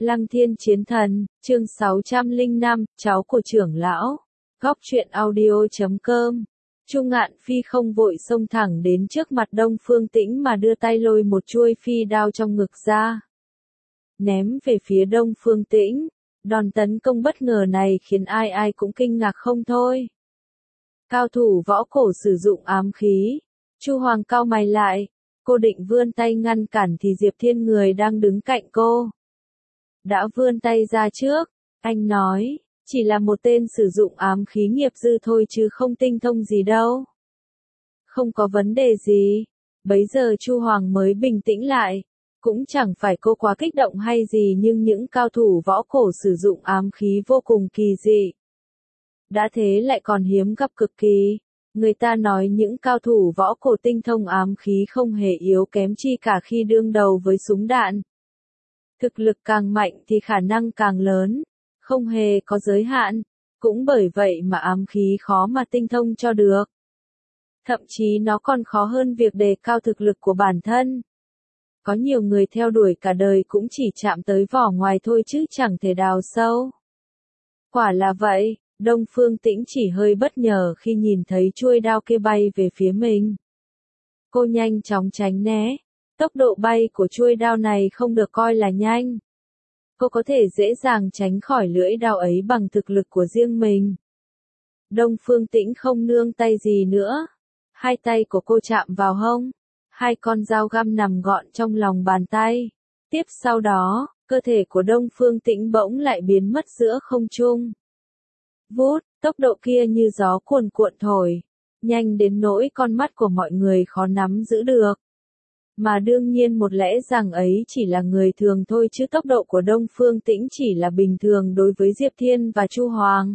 Lăng Thiên Chiến Thần, chương 605, cháu của trưởng lão. Góc truyện audio.com. Chu Ngạn Phi không vội xông thẳng đến trước mặt Đông Phương Tĩnh mà đưa tay lôi một chuôi phi đao trong ngực ra. Ném về phía Đông Phương Tĩnh. Đòn tấn công bất ngờ này khiến ai ai cũng kinh ngạc không thôi. Cao thủ võ cổ sử dụng ám khí. Chu Hoàng cau mày lại. Cô định vươn tay ngăn cản thì Diệp Thiên người đang đứng cạnh cô đã vươn tay ra trước. Anh nói, chỉ là một tên sử dụng ám khí nghiệp dư thôi chứ không tinh thông gì đâu. Không có vấn đề gì. Bấy giờ Chu Hoàng mới bình tĩnh lại. Cũng chẳng phải cô quá kích động hay gì, nhưng những cao thủ võ cổ sử dụng ám khí vô cùng kỳ dị. Đã thế lại còn hiếm gặp cực kỳ. Người ta nói những cao thủ võ cổ tinh thông ám khí không hề yếu kém chi cả khi đương đầu với súng đạn. Thực lực càng mạnh thì khả năng càng lớn, không hề có giới hạn, cũng bởi vậy mà ám khí khó mà tinh thông cho được. Thậm chí nó còn khó hơn việc đề cao thực lực của bản thân. Có nhiều người theo đuổi cả đời cũng chỉ chạm tới vỏ ngoài thôi chứ chẳng thể đào sâu. Quả là vậy, Đông Phương Tĩnh chỉ hơi bất ngờ khi nhìn thấy chuôi đao kia bay về phía mình. Cô nhanh chóng tránh né. Tốc độ bay của chuôi đao này không được coi là nhanh. Cô có thể dễ dàng tránh khỏi lưỡi đao ấy bằng thực lực của riêng mình. Đông Phương Tĩnh không nương tay gì nữa. Hai tay của cô chạm vào hông. Hai con dao găm nằm gọn trong lòng bàn tay. Tiếp sau đó, cơ thể của Đông Phương Tĩnh bỗng lại biến mất giữa không trung. Vút, tốc độ kia như gió cuồn cuộn thổi. Nhanh đến nỗi con mắt của mọi người khó nắm giữ được. Mà đương nhiên một lẽ rằng ấy chỉ là người thường thôi chứ tốc độ của Đông Phương Tĩnh chỉ là bình thường đối với Diệp Thiên và Chu Hoàng.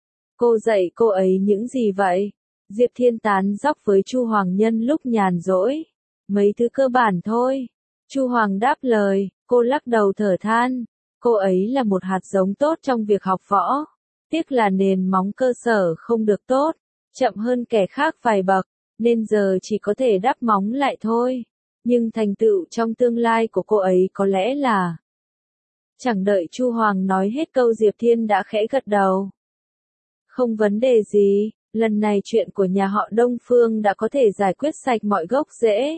Cô dạy cô ấy những gì vậy? Diệp Thiên tán dóc với Chu Hoàng nhân lúc nhàn rỗi. Mấy thứ cơ bản thôi. Chu Hoàng đáp lời, cô lắc đầu thở than. Cô ấy là một hạt giống tốt trong việc học võ. Tiếc là nền móng cơ sở không được tốt, chậm hơn kẻ khác vài bậc, nên giờ chỉ có thể đắp móng lại thôi. Nhưng thành tựu trong tương lai của cô ấy có lẽ là... Chẳng đợi Chu Hoàng nói hết câu Diệp Thiên đã khẽ gật đầu. Không vấn đề gì, lần này chuyện của nhà họ Đông Phương đã có thể giải quyết sạch mọi gốc rễ.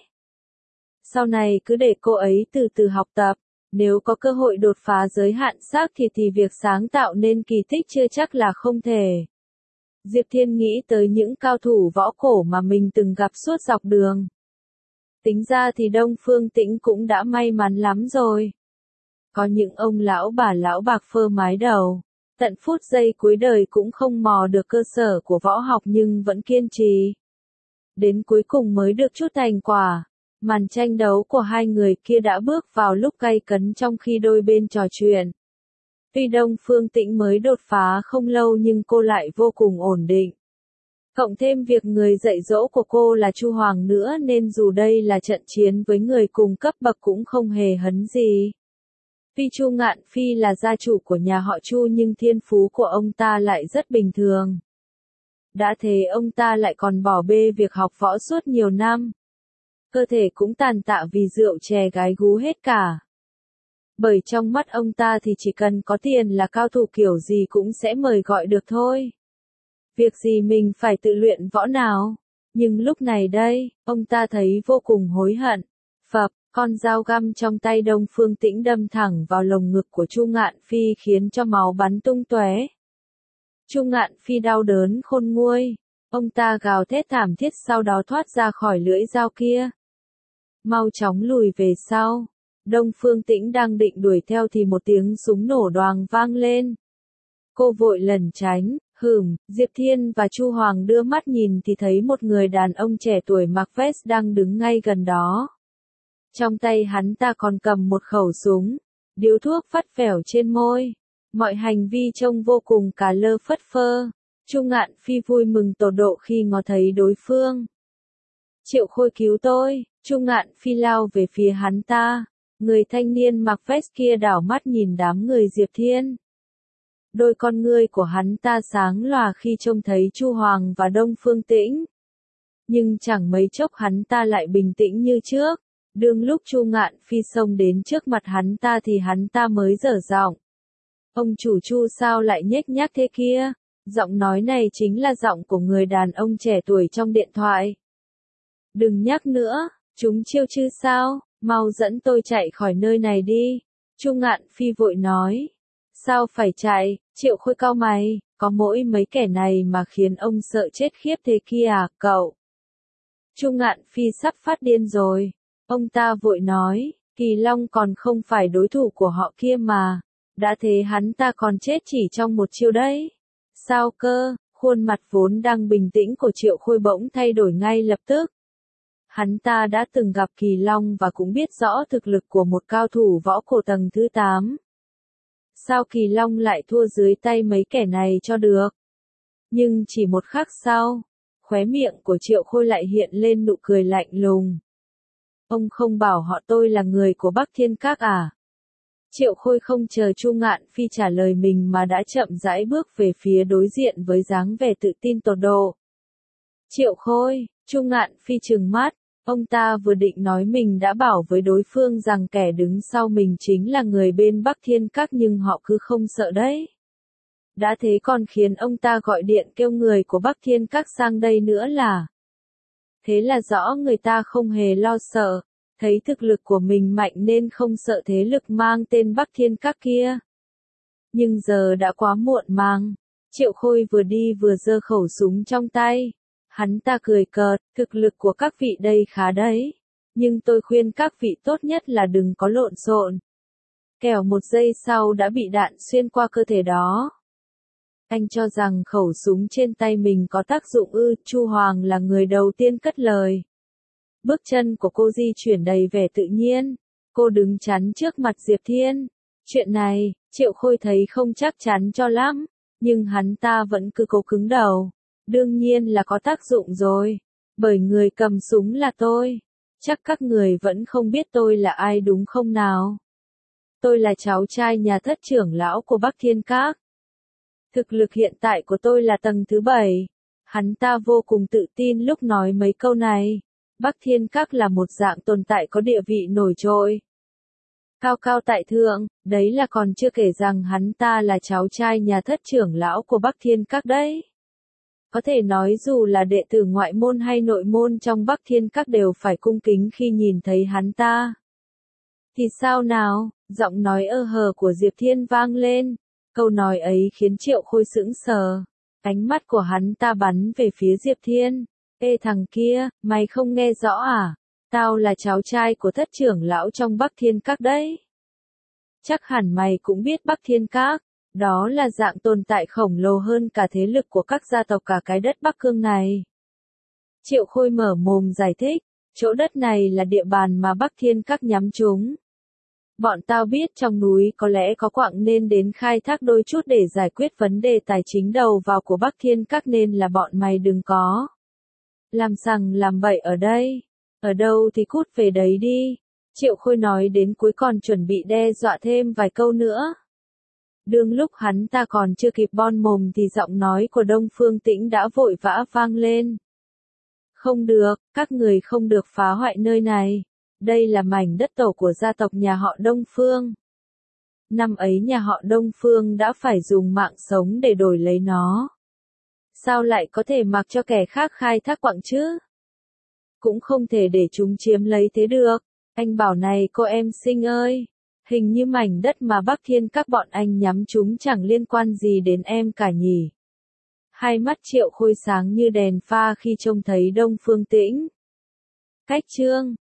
Sau này cứ để cô ấy từ từ học tập, nếu có cơ hội đột phá giới hạn xác thì việc sáng tạo nên kỳ tích chưa chắc là không thể. Diệp Thiên nghĩ tới những cao thủ võ cổ mà mình từng gặp suốt dọc đường. Tính ra thì Đông Phương Tĩnh cũng đã may mắn lắm rồi. Có những ông lão bà lão bạc phơ mái đầu, tận phút giây cuối đời cũng không mò được cơ sở của võ học nhưng vẫn kiên trì. Đến cuối cùng mới được chút thành quả. Màn tranh đấu của hai người kia đã bước vào lúc gay cấn trong khi đôi bên trò chuyện. Tuy Đông Phương Tĩnh mới đột phá không lâu nhưng cô lại vô cùng ổn định. Cộng thêm việc người dạy dỗ của cô là Chu Hoàng nữa nên dù đây là trận chiến với người cùng cấp bậc cũng không hề hấn gì. Tuy Chu Ngạn Phi là gia chủ của nhà họ Chu nhưng thiên phú của ông ta lại rất bình thường. Đã thế ông ta lại còn bỏ bê việc học võ suốt nhiều năm. Cơ thể cũng tàn tạ vì rượu chè gái gú hết cả. Bởi trong mắt ông ta thì chỉ cần có tiền là cao thủ kiểu gì cũng sẽ mời gọi được thôi. Việc gì mình phải tự luyện võ nào? Nhưng lúc này đây, ông ta thấy vô cùng hối hận. Phập, con dao găm trong tay Đông Phương Tĩnh đâm thẳng vào lồng ngực của Chu Ngạn Phi khiến cho máu bắn tung tóe. Chu Ngạn Phi đau đớn khôn nguôi. Ông ta gào thét thảm thiết sau đó thoát ra khỏi lưỡi dao kia. Mau chóng lùi về sau. Đông Phương Tĩnh đang định đuổi theo thì một tiếng súng nổ đoàng vang lên. Cô vội lẩn tránh. Diệp Thiên và Chu Hoàng đưa mắt nhìn thì thấy một người đàn ông trẻ tuổi mặc vest đang đứng ngay gần đó. Trong tay hắn ta còn cầm một khẩu súng, điếu thuốc phắt phẻo trên môi. Mọi hành vi trông vô cùng cà lơ phất phơ. Chu Ngạn Phi vui mừng tột độ khi ngó thấy đối phương. Triệu Khôi cứu tôi, Chu Ngạn Phi lao về phía hắn ta. Người thanh niên mặc vest kia đảo mắt nhìn đám người Diệp Thiên. Đôi con ngươi của hắn ta sáng lòa khi trông thấy Chu Hoàng và Đông Phương Tĩnh. Nhưng chẳng mấy chốc hắn ta lại bình tĩnh như trước. Đương lúc Chu Ngạn Phi xông đến trước mặt hắn ta thì hắn ta mới dở giọng. Ông chủ Chu sao lại nhếch nhác thế kia? Giọng nói này chính là giọng của người đàn ông trẻ tuổi trong điện thoại. Đừng nhắc nữa, chúng chiêu chứ sao, mau dẫn tôi chạy khỏi nơi này đi. Chu Ngạn Phi vội nói. Sao phải chạy, Triệu Khôi cau mày, có mỗi mấy kẻ này mà khiến ông sợ chết khiếp thế kia à, cậu? Chu Ngạn Phi sắp phát điên rồi. Ông ta vội nói, Kỳ Long còn không phải đối thủ của họ kia mà. Đã thế hắn ta còn chết chỉ trong một chiêu đấy. Sao cơ? Khuôn mặt vốn đang bình tĩnh của Triệu Khôi bỗng thay đổi ngay lập tức. Hắn ta đã từng gặp Kỳ Long và cũng biết rõ thực lực của một cao thủ võ cổ tầng thứ 8. Sao Kỳ Long lại thua dưới tay mấy kẻ này cho được? Nhưng chỉ một khắc sau, khóe miệng của Triệu Khôi lại hiện lên nụ cười lạnh lùng. Ông không bảo họ tôi là người của Bắc Thiên Các à? Triệu Khôi không chờ Chu Ngạn Phi trả lời mình mà đã chậm rãi bước về phía đối diện với dáng vẻ tự tin tột độ. Triệu Khôi, Chu Ngạn Phi trừng mắt, ông ta vừa định nói mình đã bảo với đối phương rằng kẻ đứng sau mình chính là người bên Bắc Thiên Các nhưng họ cứ không sợ đấy. Đã thế còn khiến ông ta gọi điện kêu người của Bắc Thiên Các sang đây nữa là. Thế là rõ người ta không hề lo sợ. Thấy thực lực của mình mạnh nên không sợ thế lực mang tên Bắc Thiên Các kia. Nhưng giờ đã quá muộn màng. Triệu Khôi vừa đi vừa giơ khẩu súng trong tay. Hắn ta cười cợt, thực lực của các vị đây khá đấy. Nhưng tôi khuyên các vị tốt nhất là đừng có lộn xộn. Kẻo một giây sau đã bị đạn xuyên qua cơ thể đó. Anh cho rằng khẩu súng trên tay mình có tác dụng ư? Chu Hoàng là người đầu tiên cất lời. Bước chân của cô di chuyển đầy vẻ tự nhiên. Cô đứng chắn trước mặt Diệp Thiên. Chuyện này, Triệu Khôi thấy không chắc chắn cho lắm. Nhưng hắn ta vẫn cứ cố cứng đầu. Đương nhiên là có tác dụng rồi. Bởi người cầm súng là tôi. Chắc các người vẫn không biết tôi là ai đúng không nào? Tôi là cháu trai nhà thất trưởng lão của Bắc Thiên Các. Thực lực hiện tại của tôi là tầng thứ 7. Hắn ta vô cùng tự tin lúc nói mấy câu này. Bắc Thiên Các là một dạng tồn tại có địa vị nổi trội. Cao cao tại thượng, đấy là còn chưa kể rằng hắn ta là cháu trai nhà thất trưởng lão của Bắc Thiên Các đấy. Có thể nói dù là đệ tử ngoại môn hay nội môn trong Bắc Thiên Các đều phải cung kính khi nhìn thấy hắn ta. Thì sao nào, giọng nói ơ hờ của Diệp Thiên vang lên. Câu nói ấy khiến Triệu Khôi sững sờ. Ánh mắt của hắn ta bắn về phía Diệp Thiên. Ê thằng kia, mày không nghe rõ à? Tao là cháu trai của thất trưởng lão trong Bắc Thiên Các đấy. Chắc hẳn mày cũng biết Bắc Thiên Các. Đó là dạng tồn tại khổng lồ hơn cả thế lực của các gia tộc cả cái đất Bắc Cương này. Triệu Khôi mở mồm giải thích. Chỗ đất này là địa bàn mà Bắc Thiên Các nhắm trúng. Bọn tao biết trong núi có lẽ có quặng nên đến khai thác đôi chút để giải quyết vấn đề tài chính đầu vào của Bắc Thiên Các nên là bọn mày đừng có. Làm sằng làm bậy ở đây. Ở đâu thì cút về đấy đi. Triệu Khôi nói đến cuối còn chuẩn bị đe dọa thêm vài câu nữa. Đương lúc hắn ta còn chưa kịp bon mồm thì giọng nói của Đông Phương Tĩnh đã vội vã vang lên. Không được, các người không được phá hoại nơi này. Đây là mảnh đất tổ của gia tộc nhà họ Đông Phương. Năm ấy nhà họ Đông Phương đã phải dùng mạng sống để đổi lấy nó. Sao lại có thể mặc cho kẻ khác khai thác quặng chứ? Cũng không thể để chúng chiếm lấy thế được. Anh bảo này cô em xinh ơi. Hình như mảnh đất mà Bắc Thiên Các bọn anh nhắm chúng chẳng liên quan gì đến em cả nhỉ. Hai mắt Triệu Khôi sáng như đèn pha khi trông thấy Đông Phương Tĩnh. Cách chương